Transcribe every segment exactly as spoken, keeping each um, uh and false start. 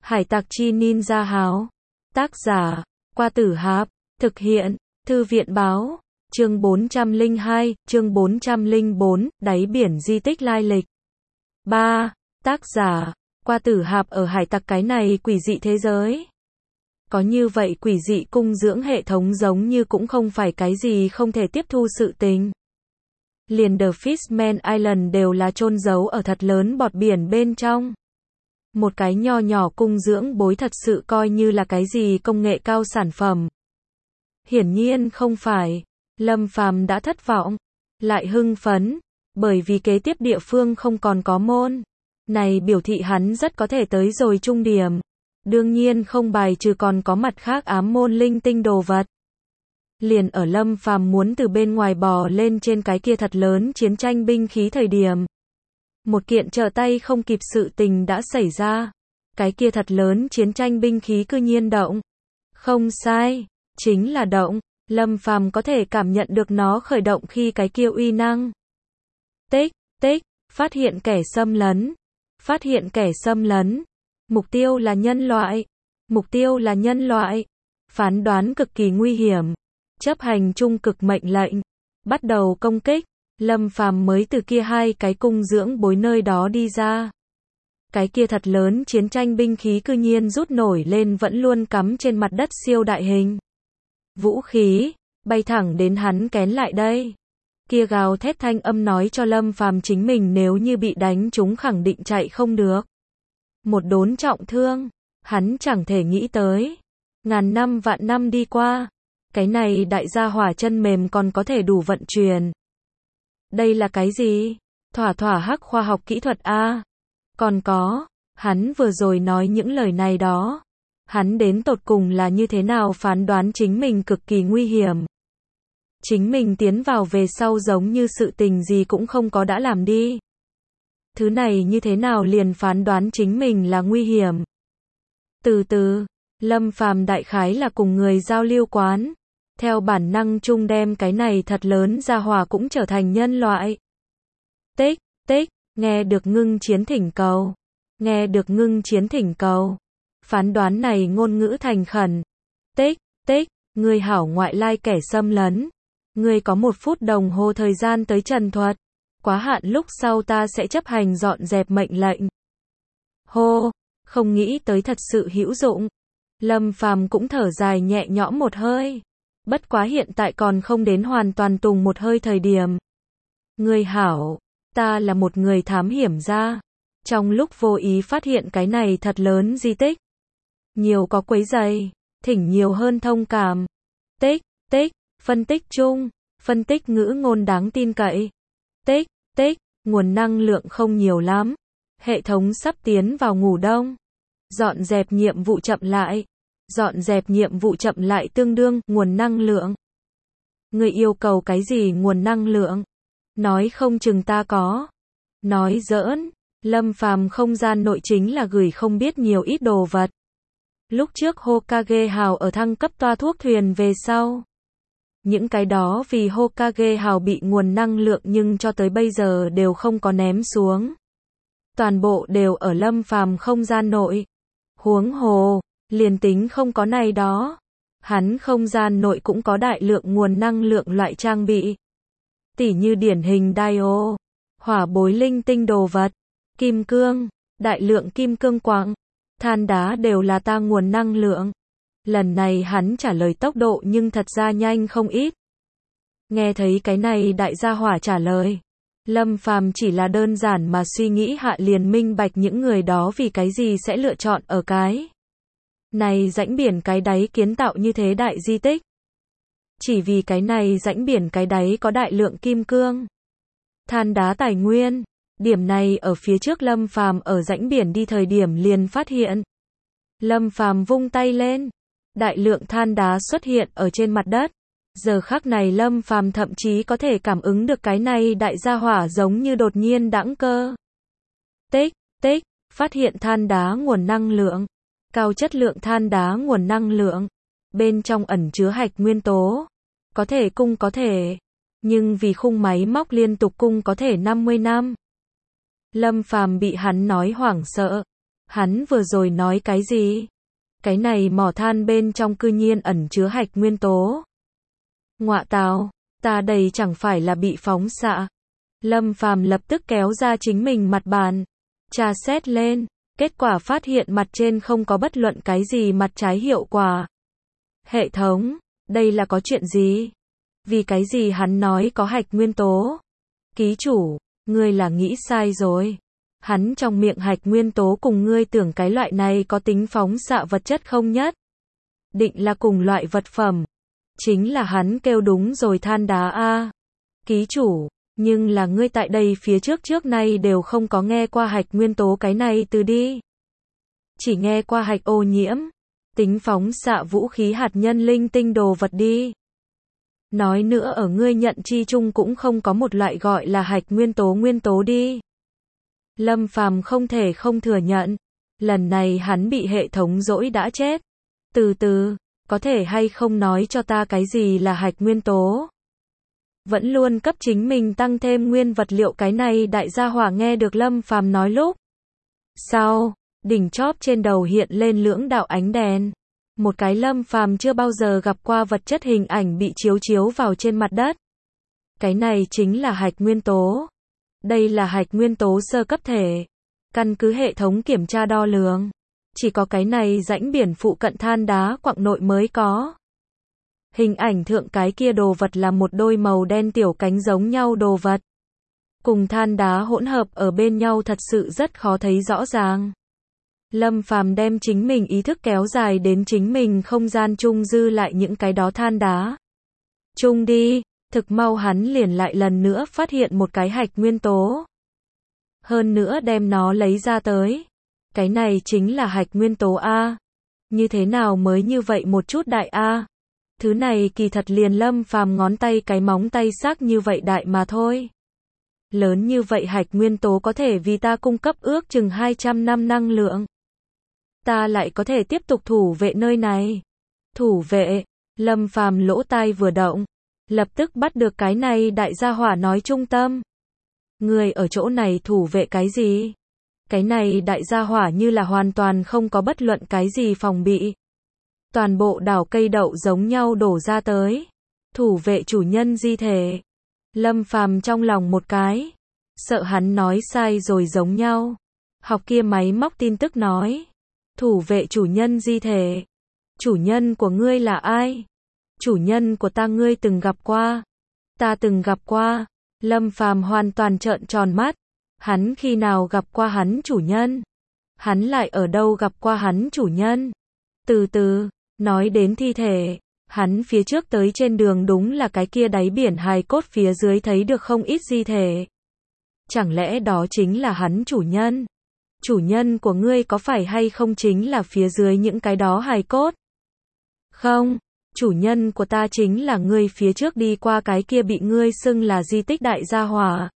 Hải tặc chi ninja háo. Tác giả, Qua Tử Hạp. Thực hiện, Thư viện báo. Chương bốn trăm lẻ hai, chương bốn trăm lẻ bốn, đáy biển di tích lai lịch. ba. Tác giả, Qua Tử Hạp. Ở hải tặc cái này quỷ dị thế giới. Có như vậy quỷ dị cung dưỡng hệ thống giống như cũng không phải cái gì không thể tiếp thu sự tình. Liền The Fishman Island đều là chôn giấu ở thật lớn bọt biển bên trong. Một cái nho nhỏ cung dưỡng bối thật sự coi như là cái gì công nghệ cao sản phẩm. Hiển nhiên không phải. Lâm Phàm đã thất vọng, lại hưng phấn, bởi vì kế tiếp địa phương không còn có môn. Này biểu thị hắn rất có thể tới rồi trung điểm. Đương nhiên không bài trừ còn có mặt khác ám môn linh tinh đồ vật. Liền ở Lâm Phàm muốn từ bên ngoài bò lên trên cái kia thật lớn chiến tranh binh khí thời điểm. Một kiện trở tay không kịp sự tình đã xảy ra. Cái kia thật lớn chiến tranh binh khí cư nhiên động. Không sai, chính là động. Lâm Phàm có thể cảm nhận được nó khởi động khi cái kia uy năng. Tích, tích, phát hiện kẻ xâm lấn. Phát hiện kẻ xâm lấn. Mục tiêu là nhân loại. Mục tiêu là nhân loại. Phán đoán cực kỳ nguy hiểm. Chấp hành trung cực mệnh lệnh. Bắt đầu công kích. Lâm Phàm mới từ kia hai cái cung dưỡng bối nơi đó đi ra. Cái kia thật lớn chiến tranh binh khí cư nhiên rút nổi lên vẫn luôn cắm trên mặt đất siêu đại hình. Vũ khí, bay thẳng đến hắn kén lại đây. Kia gào thét thanh âm nói cho Lâm Phàm chính mình nếu như bị đánh chúng khẳng định chạy không được. Một đốn trọng thương, hắn chẳng thể nghĩ tới. Ngàn năm vạn năm đi qua, cái này đại gia hỏa chân mềm còn có thể đủ vận chuyển. Đây là cái gì? Thỏa thỏa hắc khoa học kỹ thuật a. Còn có, hắn vừa rồi nói những lời này đó. Hắn đến tột cùng là như thế nào phán đoán chính mình cực kỳ nguy hiểm. Chính mình tiến vào về sau giống như sự tình gì cũng không có đã làm đi. Thứ này như thế nào liền phán đoán chính mình là nguy hiểm. Từ từ, Lâm Phàm đại khái là cùng người giao lưu quán. Theo bản năng chung đem cái này thật lớn ra hòa cũng trở thành nhân loại. Tích, tích, nghe được ngưng chiến thỉnh cầu. Nghe được ngưng chiến thỉnh cầu. Phán đoán này ngôn ngữ thành khẩn. Tích, tích, người hảo ngoại lai kẻ xâm lấn. Người có một phút đồng hồ thời gian tới trần thuật. Quá hạn lúc sau ta sẽ chấp hành dọn dẹp mệnh lệnh. Hô, không nghĩ tới thật sự hữu dụng. Lâm Phàm cũng thở dài nhẹ nhõm một hơi. Bất quá hiện tại còn không đến hoàn toàn tùng một hơi thời điểm. Người hảo, ta là một người thám hiểm gia. Trong lúc vô ý phát hiện cái này thật lớn di tích. Nhiều có quấy rầy, thỉnh nhiều hơn thông cảm. Tích, tích, phân tích chung, phân tích ngữ ngôn đáng tin cậy. Tích, tích, nguồn năng lượng không nhiều lắm. Hệ thống sắp tiến vào ngủ đông. Dọn dẹp nhiệm vụ chậm lại. Dọn dẹp nhiệm vụ chậm lại tương đương nguồn năng lượng. Người yêu cầu cái gì nguồn năng lượng? Nói không chừng ta có. Nói giỡn, Lâm Phàm không gian nội chính là gửi không biết nhiều ít đồ vật. Lúc trước Hokage Hào ở thăng cấp toa thuốc thuyền về sau. Những cái đó vì Hokage Hào bị nguồn năng lượng nhưng cho tới bây giờ đều không có ném xuống. Toàn bộ đều ở Lâm Phàm không gian nội. Huống hồ, liền tính không có này đó. Hắn không gian nội cũng có đại lượng nguồn năng lượng loại trang bị. Tỉ như điển hình Dio, hỏa bối linh tinh đồ vật, kim cương, đại lượng kim cương quặng, than đá đều là ta nguồn năng lượng. Lần này hắn trả lời tốc độ nhưng thật ra nhanh không ít. Nghe thấy cái này đại gia hỏa trả lời. Lâm Phàm chỉ là đơn giản mà suy nghĩ hạ liền minh bạch những người đó vì cái gì sẽ lựa chọn ở cái này rãnh biển cái đáy kiến tạo như thế đại di tích. Chỉ vì cái này rãnh biển cái đáy có đại lượng kim cương, than đá tài nguyên. Điểm này ở phía trước Lâm Phàm ở rãnh biển đi thời điểm liền phát hiện. Lâm Phàm vung tay lên, đại lượng than đá xuất hiện ở trên mặt đất. Giờ khắc này Lâm Phàm thậm chí có thể cảm ứng được cái này đại gia hỏa giống như đột nhiên đãng cơ. Tích, tích, phát hiện than đá nguồn năng lượng, cao chất lượng than đá nguồn năng lượng. Bên trong ẩn chứa hạch nguyên tố. Có thể cung có thể. Nhưng vì khung máy móc liên tục cung có thể năm mươi năm. Lâm Phàm bị hắn nói hoảng sợ. Hắn vừa rồi nói cái gì? Cái này mỏ than bên trong cư nhiên ẩn chứa hạch nguyên tố. Ngọa tào, ta đây chẳng phải là bị phóng xạ. Lâm Phàm lập tức kéo ra chính mình mặt bàn, tra xét lên, kết quả phát hiện mặt trên không có bất luận cái gì mặt trái hiệu quả. Hệ thống, đây là có chuyện gì? Vì cái gì hắn nói có hạch nguyên tố? Ký chủ, ngươi là nghĩ sai rồi. Hắn trong miệng hạch nguyên tố cùng ngươi tưởng cái loại này có tính phóng xạ vật chất không nhất. Định là cùng loại vật phẩm. Chính là hắn kêu đúng rồi, than đá a. Ký chủ, nhưng là ngươi tại đây phía trước trước nay đều không có nghe qua hạch nguyên tố cái này từ đi. Chỉ nghe qua hạch ô nhiễm, tính phóng xạ vũ khí hạt nhân linh tinh đồ vật đi. Nói nữa ở ngươi nhận chi chung cũng không có một loại gọi là hạch nguyên tố nguyên tố đi. Lâm Phàm không thể không thừa nhận, lần này hắn bị hệ thống dỗi đã chết. Từ từ, có thể hay không nói cho ta cái gì là hạch nguyên tố? Vẫn luôn cấp chính mình tăng thêm nguyên vật liệu cái này đại gia hỏa nghe được Lâm Phàm nói lúc. Sau, đỉnh chóp trên đầu hiện lên lưỡng đạo ánh đèn. Một cái Lâm Phàm chưa bao giờ gặp qua vật chất hình ảnh bị chiếu chiếu vào trên mặt đất. Cái này chính là hạch nguyên tố. Đây là hạch nguyên tố sơ cấp thể. Căn cứ hệ thống kiểm tra đo lường, chỉ có cái này rãnh biển phụ cận than đá quặng nội mới có. Hình ảnh thượng cái kia đồ vật là một đôi màu đen tiểu cánh giống nhau đồ vật. Cùng than đá hỗn hợp ở bên nhau thật sự rất khó thấy rõ ràng. Lâm Phàm đem chính mình ý thức kéo dài đến chính mình không gian chung dư lại những cái đó than đá. Chung đi, thực mau hắn liền lại lần nữa phát hiện một cái hạch nguyên tố. Hơn nữa đem nó lấy ra tới. Cái này chính là hạch nguyên tố A. Như thế nào mới như vậy một chút đại A? Thứ này kỳ thật liền Lâm Phàm ngón tay cái móng tay sắc như vậy đại mà thôi. Lớn như vậy hạch nguyên tố có thể vì ta cung cấp ước chừng hai trăm năm năng lượng. Ta lại có thể tiếp tục thủ vệ nơi này. Thủ vệ, Lâm Phàm lỗ tai vừa động, lập tức bắt được cái này đại gia hỏa nói trung tâm. Người ở chỗ này thủ vệ cái gì? Cái này đại gia hỏa như là hoàn toàn không có bất luận cái gì phòng bị. Toàn bộ đảo cây đậu giống nhau đổ ra tới. Thủ vệ chủ nhân di thể. Lâm Phàm trong lòng một cái. Sợ hắn nói sai rồi giống nhau. Học kia máy móc tin tức nói. Thủ vệ chủ nhân di thể. Chủ nhân của ngươi là ai? Chủ nhân của ta ngươi từng gặp qua. Ta từng gặp qua. Lâm Phàm hoàn toàn trợn tròn mắt. Hắn khi nào gặp qua hắn chủ nhân? Hắn lại ở đâu gặp qua hắn chủ nhân? Từ từ, nói đến thi thể, hắn phía trước tới trên đường đúng là cái kia đáy biển hài cốt phía dưới thấy được không ít di thể. Chẳng lẽ đó chính là hắn chủ nhân? Chủ nhân của ngươi có phải hay không chính là phía dưới những cái đó hài cốt? Không, chủ nhân của ta chính là ngươi phía trước đi qua cái kia bị ngươi xưng là di tích đại gia hỏa.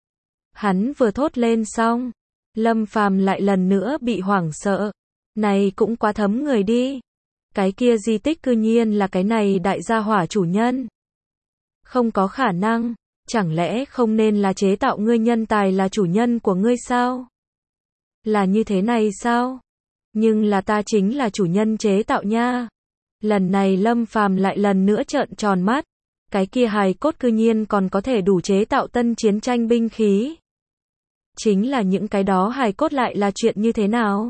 Hắn vừa thốt lên xong, Lâm Phàm lại lần nữa bị hoảng sợ. Này cũng quá thấm người đi. Cái kia di tích cư nhiên là cái này đại gia hỏa chủ nhân. Không có khả năng, chẳng lẽ không nên là chế tạo ngươi nhân tài là chủ nhân của ngươi sao? Là như thế này sao? Nhưng là ta chính là chủ nhân chế tạo nha. Lần này Lâm Phàm lại lần nữa trợn tròn mắt. Cái kia hài cốt cư nhiên còn có thể đủ chế tạo tân chiến tranh binh khí. Chính là những cái đó hài cốt lại là chuyện như thế nào?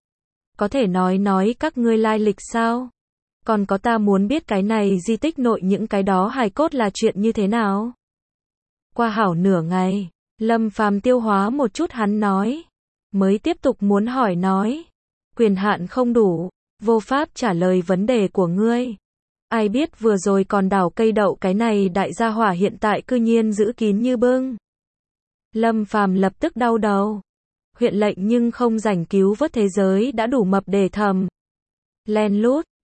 Có thể nói nói các ngươi lai lịch sao? Còn có ta muốn biết cái này di tích nội những cái đó hài cốt là chuyện như thế nào? Qua hảo nửa ngày, Lâm Phàm tiêu hóa một chút hắn nói. Mới tiếp tục muốn hỏi nói. Quyền hạn không đủ, vô pháp trả lời vấn đề của ngươi. Ai biết vừa rồi còn đảo cây đậu cái này đại gia hỏa hiện tại cư nhiên giữ kín như bưng. Lâm Phàm lập tức đau đầu. Huyện lệnh nhưng không rảnh cứu vớt thế giới đã đủ mập để thầm. Len lút,